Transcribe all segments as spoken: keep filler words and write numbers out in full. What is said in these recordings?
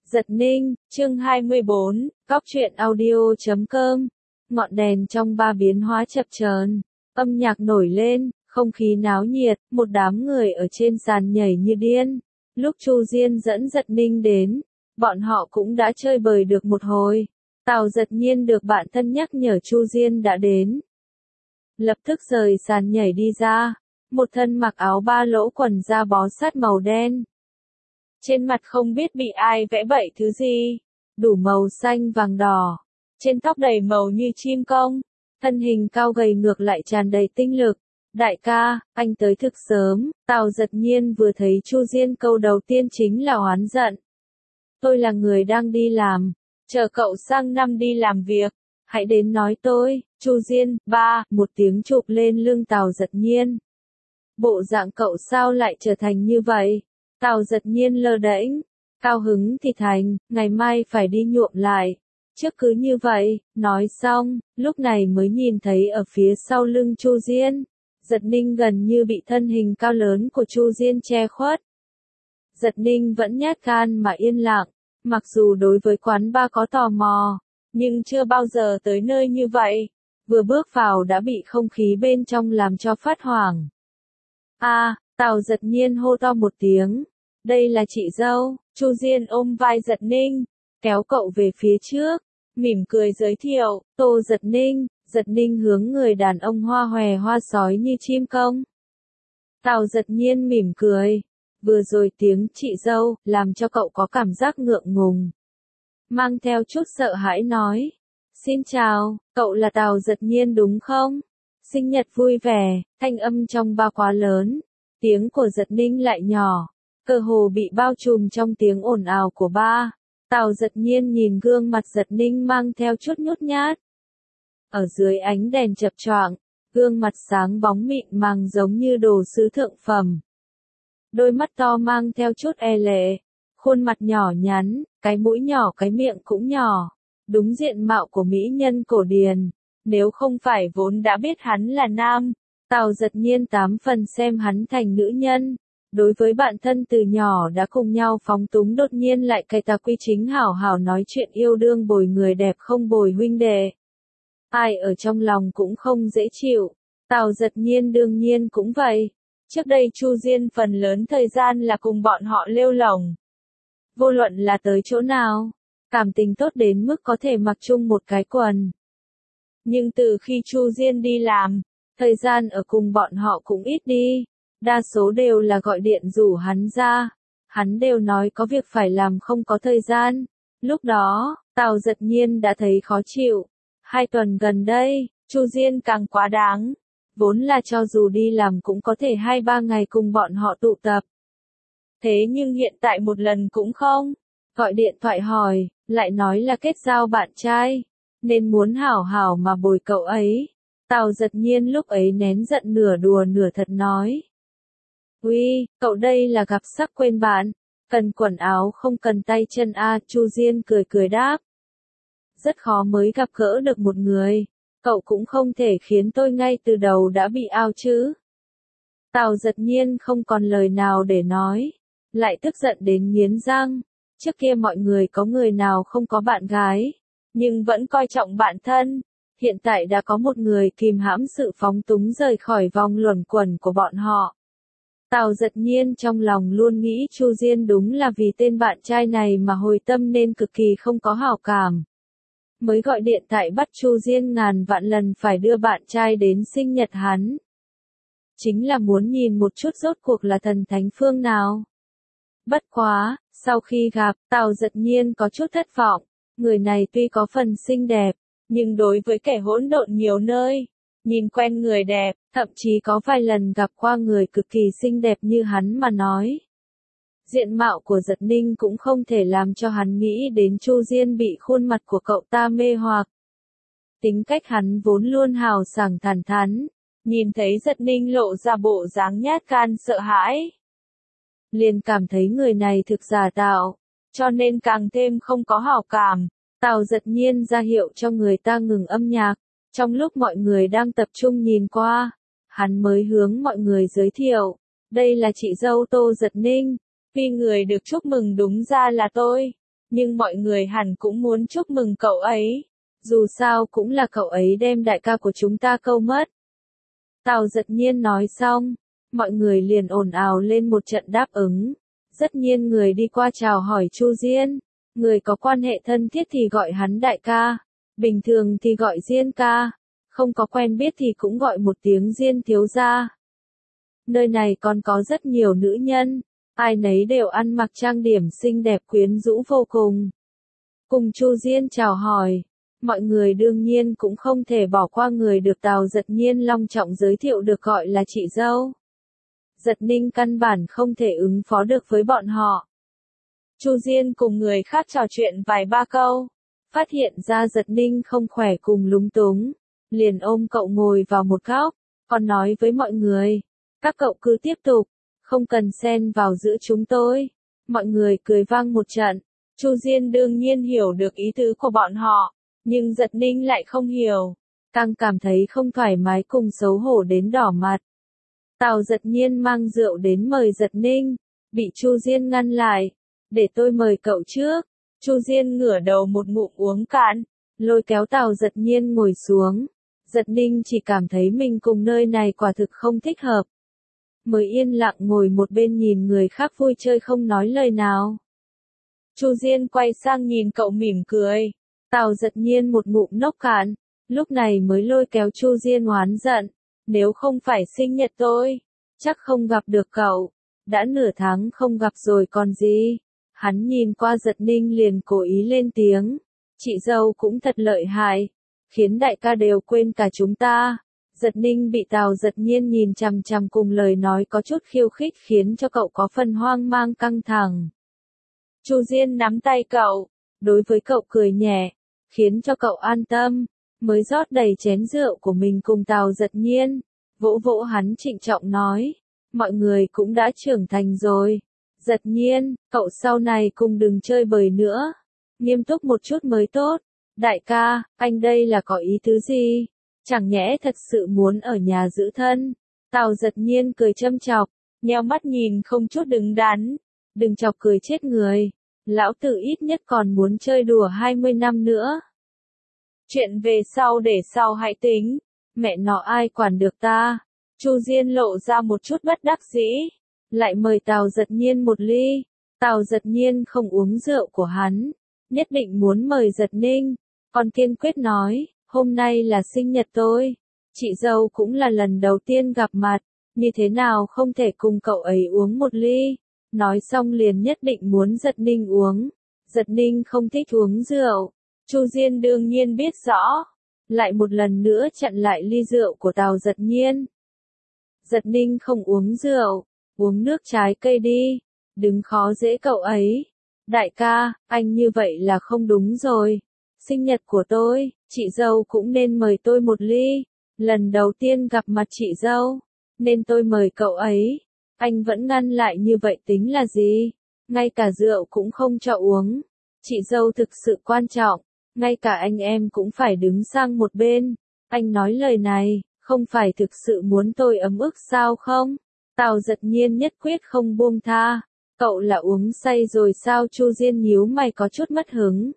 Giật Ninh, chương hai mươi bốn, Cóc truyện audio chấm com. Ngọn đèn trong ba biến hóa chập chờn, âm nhạc nổi lên, không khí náo nhiệt, một đám người ở trên sàn nhảy như điên. Lúc Chu Diên dẫn Giật Ninh đến, bọn họ cũng đã chơi bời được một hồi. Tào Giật Nhiên được bạn thân nhắc nhở Chu Diên đã đến. Lập tức rời sàn nhảy đi ra, một thân mặc áo ba lỗ quần da bó sát màu đen. Trên mặt không biết bị ai vẽ bậy thứ gì, đủ màu xanh vàng đỏ, trên tóc đầy màu như chim công, thân hình cao gầy ngược lại tràn đầy tinh lực. Đại ca, anh tới thực sớm. Tào Giật Nhiên vừa thấy Chu Diên câu đầu tiên chính là oán giận. Tôi là người đang đi làm, chờ cậu sang năm đi làm việc, hãy đến nói tôi. Chu Diên, ba, một tiếng chụp lên lưng Tào Giật Nhiên. Bộ dạng cậu sao lại trở thành như vậy? Tào Giật Nhiên lơ đễnh, cao hứng thì thành, ngày mai phải đi nhuộm lại. Trước cứ như vậy, nói xong, lúc này mới nhìn thấy ở phía sau lưng Chu Diên, Giật Ninh gần như bị thân hình cao lớn của Chu Diên che khuất. Giật Ninh vẫn nhát gan mà yên lặng, mặc dù đối với quán bar có tò mò, nhưng chưa bao giờ tới nơi như vậy, vừa bước vào đã bị không khí bên trong làm cho phát hoảng. A, à, Tào Giật Nhiên hô to một tiếng, đây là chị dâu. Chu Diên ôm vai Giật Ninh, kéo cậu về phía trước, mỉm cười giới thiệu, Tô Giật Ninh. Giật Ninh hướng người đàn ông hoa hòe hoa sói như chim công. Tào Giật Nhiên mỉm cười, vừa rồi tiếng chị dâu làm cho cậu có cảm giác ngượng ngùng, mang theo chút sợ hãi nói, xin chào, cậu là Tào Giật Nhiên đúng không? Sinh nhật vui vẻ. Thanh âm trong ba quá lớn, tiếng của Giật Ninh lại nhỏ, cơ hồ bị bao trùm trong tiếng ồn ào của ba. Tào Giật Nhiên nhìn gương mặt Giật Ninh mang theo chút nhút nhát. Ở dưới ánh đèn chập choạng, gương mặt sáng bóng mịn màng giống như đồ sứ thượng phẩm. Đôi mắt to mang theo chút e lệ, khuôn mặt nhỏ nhắn, cái mũi nhỏ cái miệng cũng nhỏ, đúng diện mạo của mỹ nhân cổ điển. Nếu không phải vốn đã biết hắn là nam, Tào Giật Nhiên tám phần xem hắn thành nữ nhân. Đối với bạn thân từ nhỏ đã cùng nhau phóng túng đột nhiên lại cày tà quy chính hảo hảo nói chuyện yêu đương bồi người đẹp không bồi huynh đệ. Ai ở trong lòng cũng không dễ chịu, Tào Giật Nhiên đương nhiên cũng vậy. Trước đây Chu Diên phần lớn thời gian là cùng bọn họ lêu lổng. Vô luận là tới chỗ nào, cảm tình tốt đến mức có thể mặc chung một cái quần. Nhưng từ khi Chu Diên đi làm, thời gian ở cùng bọn họ cũng ít đi, đa số đều là gọi điện rủ hắn ra, hắn đều nói có việc phải làm không có thời gian. Lúc đó, Tào Giật Nhiên đã thấy khó chịu. Hai tuần gần đây, Chu Diên càng quá đáng, vốn là cho dù đi làm cũng có thể hai ba ngày cùng bọn họ tụ tập. Thế nhưng hiện tại một lần cũng không, gọi điện thoại hỏi, lại nói là kết giao bạn trai, nên muốn hảo hảo mà bồi cậu ấy. Tào Giật Nhiên lúc ấy nén giận nửa đùa nửa thật nói. Uy, cậu đây là gặp sắc quên bạn, cần quần áo không cần tay chân a. À, Chu Diên cười cười đáp. Rất khó mới gặp gỡ được một người, cậu cũng không thể khiến tôi ngay từ đầu đã bị ao chứ. Tào Giật Nhiên không còn lời nào để nói, lại tức giận đến nghiến răng. Trước kia mọi người có người nào không có bạn gái, nhưng vẫn coi trọng bạn thân. Hiện tại đã có một người kìm hãm sự phóng túng rời khỏi vòng luẩn quẩn của bọn họ. Tào Giật Nhiên trong lòng luôn nghĩ Chu Diên đúng là vì tên bạn trai này mà hồi tâm nên cực kỳ không có hảo cảm. Mới gọi điện thoại bắt Chu Diên ngàn vạn lần phải đưa bạn trai đến sinh nhật hắn. Chính là muốn nhìn một chút rốt cuộc là thần thánh phương nào. Bất quá, sau khi gặp, Tào Giật Nhiên có chút thất vọng. Người này tuy có phần xinh đẹp, nhưng đối với kẻ hỗn độn nhiều nơi, nhìn quen người đẹp, thậm chí có vài lần gặp qua người cực kỳ xinh đẹp như hắn mà nói. Diện mạo của Giật Ninh cũng không thể làm cho hắn nghĩ đến Chu Diên bị khuôn mặt của cậu ta mê hoặc. Tính cách hắn vốn luôn hào sảng thẳng thắn, nhìn thấy Giật Ninh lộ ra bộ dáng nhát gan sợ hãi, liền cảm thấy người này thực giả tạo, cho nên càng thêm không có hảo cảm. Tào Giật Nhiên ra hiệu cho người ta ngừng âm nhạc, trong lúc mọi người đang tập trung nhìn qua, hắn mới hướng mọi người giới thiệu, đây là chị dâu Tô Giật Ninh. Vì người được chúc mừng đúng ra là tôi. nhưng mọi người hẳn cũng muốn chúc mừng cậu ấy. Dù sao cũng là cậu ấy đem đại ca của chúng ta câu mất. Tào Giật Nhiên nói xong, mọi người liền ồn ào lên một trận đáp ứng. Rất nhiên người đi qua chào hỏi Chu Diên, người có quan hệ thân thiết thì gọi hắn đại ca, bình thường thì gọi Diên ca, không có quen biết thì cũng gọi một tiếng Diên thiếu gia. Nơi này còn có rất nhiều nữ nhân, ai nấy đều ăn mặc trang điểm xinh đẹp quyến rũ vô cùng. Cùng Chu Diên chào hỏi, mọi người đương nhiên cũng không thể bỏ qua người được Tào Giật Nhiên long trọng giới thiệu được gọi là chị dâu. Giật Ninh căn bản không thể ứng phó được với bọn họ. Chu Diên cùng người khác trò chuyện vài ba câu, phát hiện ra Giật Ninh không khỏe cùng lúng túng, liền ôm cậu ngồi vào một góc, còn nói với mọi người, các cậu cứ tiếp tục, không cần xen vào giữa chúng tôi. Mọi người cười vang một trận, Chu Diên đương nhiên hiểu được ý tứ của bọn họ, nhưng Giật Ninh lại không hiểu, càng cảm thấy không thoải mái cùng xấu hổ đến đỏ mặt. Tào Giật Nhiên mang rượu đến mời Giật Ninh, bị Chu Diên ngăn lại, để tôi mời cậu trước. Chu Diên ngửa đầu một ngụm uống cạn, lôi kéo Tào Giật Nhiên ngồi xuống. Giật Ninh chỉ cảm thấy mình cùng nơi này quả thực không thích hợp. Mới yên lặng ngồi một bên nhìn người khác vui chơi không nói lời nào. Chu Diên quay sang nhìn cậu mỉm cười. Tào Giật Nhiên một ngụm nốc cạn, lúc này mới lôi kéo Chu Diên oán giận. Nếu không phải sinh nhật tôi, chắc không gặp được cậu. Đã nửa tháng không gặp rồi còn gì. Hắn nhìn qua Giật Ninh liền cố ý lên tiếng. Chị dâu cũng thật lợi hại, khiến đại ca đều quên cả chúng ta. Giật Ninh bị Tào Giật Nhiên nhìn chằm chằm cùng lời nói có chút khiêu khích khiến cho cậu có phần hoang mang căng thẳng. Chu Diên nắm tay cậu, đối với cậu cười nhẹ, khiến cho cậu an tâm, mới rót đầy chén rượu của mình cùng Tào Giật Nhiên, vỗ vỗ hắn trịnh trọng nói, mọi người cũng đã trưởng thành rồi. Giật Nhiên, cậu sau này cùng đừng chơi bời nữa, nghiêm túc một chút mới tốt. Đại ca, anh đây là có ý tứ gì? Chẳng nhẽ thật sự muốn ở nhà giữ thân? Tào Giật Nhiên cười châm chọc, nheo mắt nhìn không chút đứng đắn. Đừng chọc cười chết người. Lão tử ít nhất còn muốn chơi đùa hai mươi năm nữa. Chuyện về sau để sau hãy tính. Mẹ nó ai quản được ta? Chu Diên lộ ra một chút bất đắc dĩ. Lại mời Tào Giật Nhiên một ly. Tào Giật Nhiên không uống rượu của hắn, nhất định muốn mời Giật Ninh. Còn kiên quyết nói, hôm nay là sinh nhật tôi. Chị dâu cũng là lần đầu tiên gặp mặt, như thế nào không thể cùng cậu ấy uống một ly. Nói xong liền nhất định muốn Giật Ninh uống. Giật Ninh không thích uống rượu. Chu Diên đương nhiên biết rõ. Lại một lần nữa chặn lại ly rượu của Tào Giật Nhiên. Giật Ninh không uống rượu, uống nước trái cây đi. Đừng khó dễ cậu ấy. Đại ca, anh như vậy là không đúng rồi. Sinh nhật của tôi, chị dâu cũng nên mời tôi một ly. Lần đầu tiên gặp mặt chị dâu, nên tôi mời cậu ấy. Anh vẫn ngăn lại như vậy tính là gì? Ngay cả rượu cũng không cho uống. Chị dâu thực sự quan trọng, ngay cả anh em cũng phải đứng sang một bên. Anh nói lời này, không phải thực sự muốn tôi ấm ức sao không? Tào Giật Nhiên nhất quyết không buông tha. Cậu là uống say rồi sao? Chu Diên nhíu mày có chút mất hứng.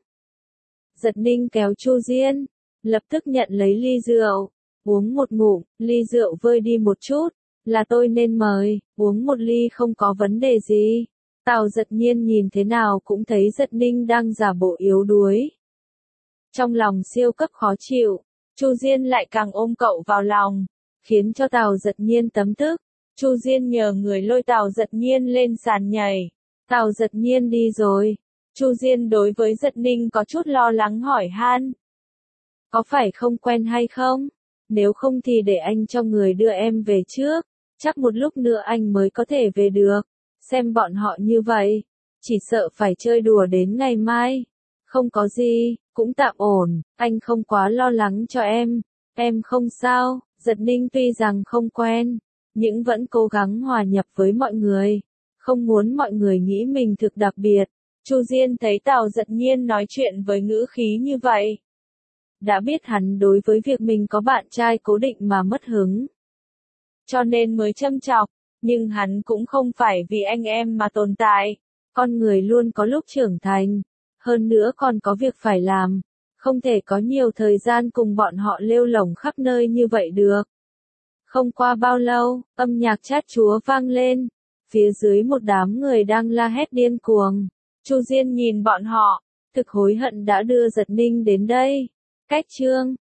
Giật Ninh kéo Chu Diên, lập tức nhận lấy ly rượu, uống một ngụm, ly rượu vơi đi một chút, là tôi nên mời, uống một ly không có vấn đề gì. Tào Giật Nhiên nhìn thế nào cũng thấy Giật Ninh đang giả bộ yếu đuối. Trong lòng siêu cấp khó chịu, Chu Diên lại càng ôm cậu vào lòng, khiến cho Tào Giật Nhiên tấm tức. Chu Diên nhờ người lôi Tào Giật Nhiên lên sàn nhảy. Tào Giật Nhiên đi rồi. Chu Diên đối với Giật Ninh có chút lo lắng hỏi han. Có phải không quen hay không? Nếu không thì để anh cho người đưa em về trước. Chắc một lúc nữa anh mới có thể về được. Xem bọn họ như vậy, chỉ sợ phải chơi đùa đến ngày mai. Không có gì, cũng tạm ổn, anh không quá lo lắng cho em. Em không sao. Giật Ninh tuy rằng không quen, nhưng vẫn cố gắng hòa nhập với mọi người. Không muốn mọi người nghĩ mình thực đặc biệt. Chu Diên thấy Tào Giật Nhiên nói chuyện với ngữ khí như vậy, đã biết hắn đối với việc mình có bạn trai cố định mà mất hứng. Cho nên mới châm chọc, nhưng hắn cũng không phải vì anh em mà tồn tại. Con người luôn có lúc trưởng thành, hơn nữa còn có việc phải làm, không thể có nhiều thời gian cùng bọn họ lêu lổng khắp nơi như vậy được. Không qua bao lâu, âm nhạc chát chúa vang lên, phía dưới một đám người đang la hét điên cuồng. Chu Diên nhìn bọn họ, thực hối hận đã đưa Giật Ninh đến đây. Cách chương